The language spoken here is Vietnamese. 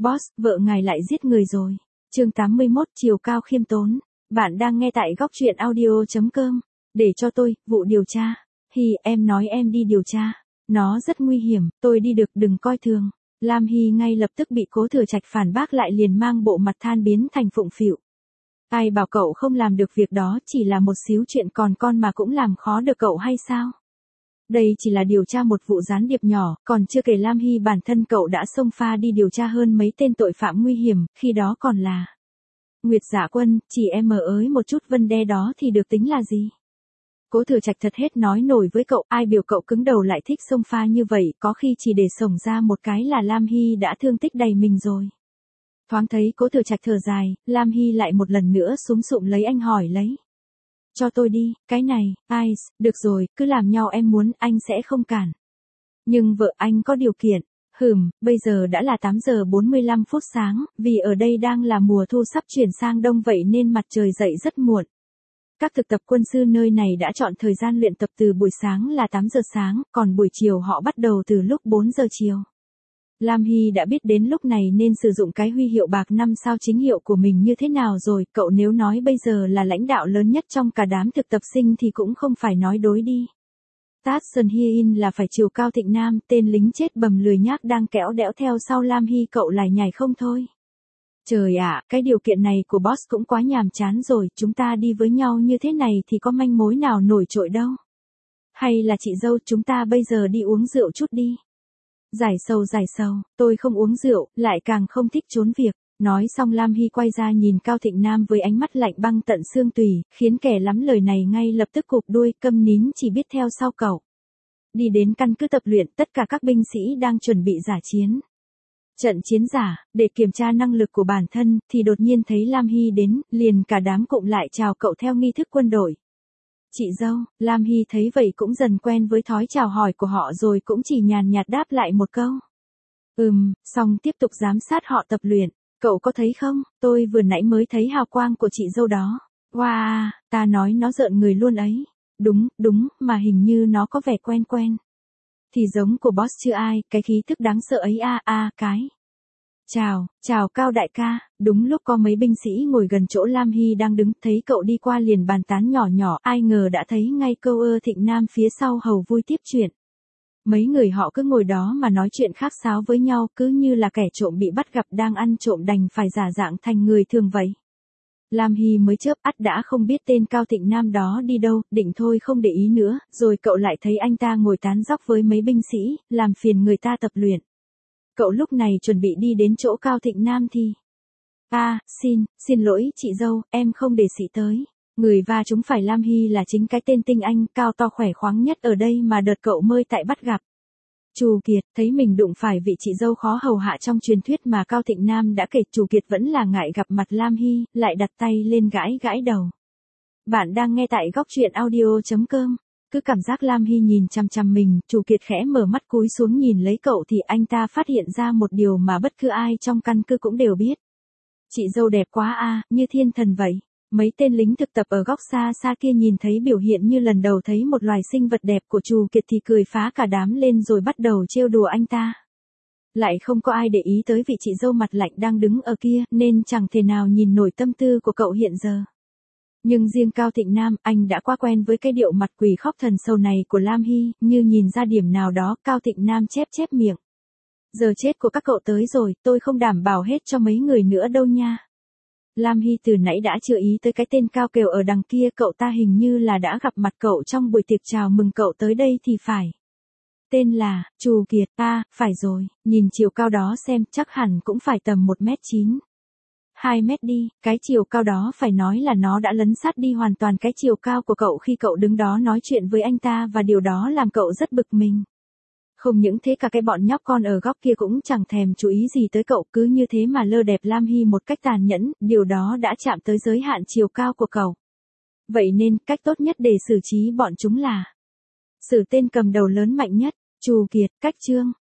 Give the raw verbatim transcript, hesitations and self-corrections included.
Boss, vợ ngài lại giết người rồi. Chương tám mươi mốt, chiều cao khiêm tốn. Bạn đang nghe tại góc truyện audio chấm com. Để cho tôi, vụ điều tra. Hi, em nói em đi điều tra. Nó rất nguy hiểm, tôi đi được, đừng coi thường. Lam Hy ngay lập tức bị Cố Thừa Trạch phản bác lại, liền mang bộ mặt than biến thành phụng phịu. Ai bảo cậu không làm được việc đó, chỉ là một xíu chuyện còn con mà cũng làm khó được cậu hay sao? Đây chỉ là điều tra một vụ gián điệp nhỏ, còn chưa kể Lam Hy bản thân cậu đã xông pha đi điều tra hơn mấy tên tội phạm nguy hiểm, khi đó còn là Nguyệt Dạ Quân, chỉ em mờ ới một chút vấn đề đó thì được tính là gì? Cố Thừa Trạch thật hết nói nổi với cậu, ai biểu cậu cứng đầu lại thích xông pha như vậy, có khi chỉ để xổng ra một cái là Lam Hy đã thương tích đầy mình rồi. Thoáng thấy Cố Thừa Trạch thở dài, Lam Hy lại một lần nữa súm sụm lấy anh hỏi lấy. Cho tôi đi, cái này, ai, được rồi, cứ làm nhau em muốn, anh sẽ không cản. Nhưng vợ anh có điều kiện. Hừm, bây giờ đã là tám giờ bốn mươi lăm phút sáng, vì ở đây đang là mùa thu sắp chuyển sang đông vậy nên mặt trời dậy rất muộn. Các thực tập quân sư nơi này đã chọn thời gian luyện tập từ buổi sáng là tám giờ sáng, còn buổi chiều họ bắt đầu từ lúc bốn giờ chiều. Lam Hy đã biết đến lúc này nên sử dụng cái huy hiệu bạc năm sao chính hiệu của mình như thế nào rồi, cậu nếu nói bây giờ là lãnh đạo lớn nhất trong cả đám thực tập sinh thì cũng không phải nói đối đi. Tát Sơn Hyin là phải chiều cao thịnh nam, tên lính chết bầm lười nhác đang kéo đẽo theo sau Lam Hy, cậu lại nhảy không thôi. Trời ạ, cái điều kiện này của boss cũng quá nhàm chán rồi, chúng ta đi với nhau như thế này thì có manh mối nào nổi trội đâu. Hay là chị dâu, chúng ta bây giờ đi uống rượu chút đi. Giải sầu giải sầu, tôi không uống rượu, lại càng không thích trốn việc. Nói xong Lam Hy quay ra nhìn Cao Thịnh Nam với ánh mắt lạnh băng tận xương tủy, khiến kẻ lắm lời này ngay lập tức cụp đuôi, câm nín chỉ biết theo sau cậu. Đi đến căn cứ tập luyện, tất cả các binh sĩ đang chuẩn bị giả chiến. Trận chiến giả, để kiểm tra năng lực của bản thân, thì đột nhiên thấy Lam Hy đến, liền cả đám cụm lại chào cậu theo nghi thức quân đội. Chị dâu, Lam Hy thấy vậy cũng dần quen với thói chào hỏi của họ rồi cũng chỉ nhàn nhạt đáp lại một câu. Ừm, xong tiếp tục giám sát họ tập luyện. Cậu có thấy không, tôi vừa nãy mới thấy hào quang của chị dâu đó. Wow, ta nói nó rợn người luôn ấy. Đúng, đúng, mà hình như nó có vẻ quen quen. Thì giống của boss chưa ai, cái khí thức đáng sợ ấy a a cái. Chào, chào Cao đại ca, đúng lúc có mấy binh sĩ ngồi gần chỗ Lam Hy đang đứng, thấy cậu đi qua liền bàn tán nhỏ nhỏ, ai ngờ đã thấy ngay câu ơ Thịnh Nam phía sau hầu vui tiếp chuyện. Mấy người họ cứ ngồi đó mà nói chuyện khác sáo với nhau, cứ như là kẻ trộm bị bắt gặp đang ăn trộm đành phải giả dạng thành người thường vậy. Lam Hy mới chớp ắt đã không biết tên Cao Thịnh Nam đó đi đâu, định thôi không để ý nữa, rồi cậu lại thấy anh ta ngồi tán dóc với mấy binh sĩ, làm phiền người ta tập luyện. Cậu lúc này chuẩn bị đi đến chỗ Cao Thịnh Nam thì... À, xin, xin lỗi chị dâu, em không để sĩ tới. Người va chúng phải Lam Hy là chính cái tên tinh anh cao to khỏe khoắn nhất ở đây mà đợt cậu mơi tại bắt gặp. Trù Kiệt, thấy mình đụng phải vị chị dâu khó hầu hạ trong truyền thuyết mà Cao Thịnh Nam đã kể, Trù Kiệt vẫn là ngại gặp mặt Lam Hy, lại đặt tay lên gãi gãi đầu. Bạn đang nghe tại góc truyện audio chấm com. Cứ cảm giác Lam Hy nhìn chằm chằm mình, Trù Kiệt khẽ mở mắt cúi xuống nhìn lấy cậu thì anh ta phát hiện ra một điều mà bất cứ ai trong căn cứ cũng đều biết. Chị dâu đẹp quá a, như thiên thần vậy. Mấy tên lính thực tập ở góc xa xa kia nhìn thấy biểu hiện như lần đầu thấy một loài sinh vật đẹp của Trù Kiệt thì cười phá cả đám lên rồi bắt đầu trêu đùa anh ta. Lại không có ai để ý tới vị chị dâu mặt lạnh đang đứng ở kia nên chẳng thể nào nhìn nổi tâm tư của cậu hiện giờ. Nhưng riêng Cao Thịnh Nam, anh đã quá quen với cái điệu mặt quỷ khóc thần sầu này của Lam Hy, như nhìn ra điểm nào đó, Cao Thịnh Nam chép chép miệng. Giờ chết của các cậu tới rồi, tôi không đảm bảo hết cho mấy người nữa đâu nha. Lam Hy từ nãy đã chưa ý tới cái tên Cao Kiều ở đằng kia, cậu ta hình như là đã gặp mặt cậu trong buổi tiệc chào mừng cậu tới đây thì phải. Tên là, Trù Kiệt, à, phải rồi, nhìn chiều cao đó xem chắc hẳn cũng phải tầm một mét chín. hai mét đi, cái chiều cao đó phải nói là nó đã lấn sát đi hoàn toàn cái chiều cao của cậu khi cậu đứng đó nói chuyện với anh ta và điều đó làm cậu rất bực mình. Không những thế cả cái bọn nhóc con ở góc kia cũng chẳng thèm chú ý gì tới cậu, cứ như thế mà lơ đẹp Lam Hy một cách tàn nhẫn, điều đó đã chạm tới giới hạn chiều cao của cậu. Vậy nên, cách tốt nhất để xử trí bọn chúng là xử tên cầm đầu lớn mạnh nhất, Trù Kiệt, cách chương.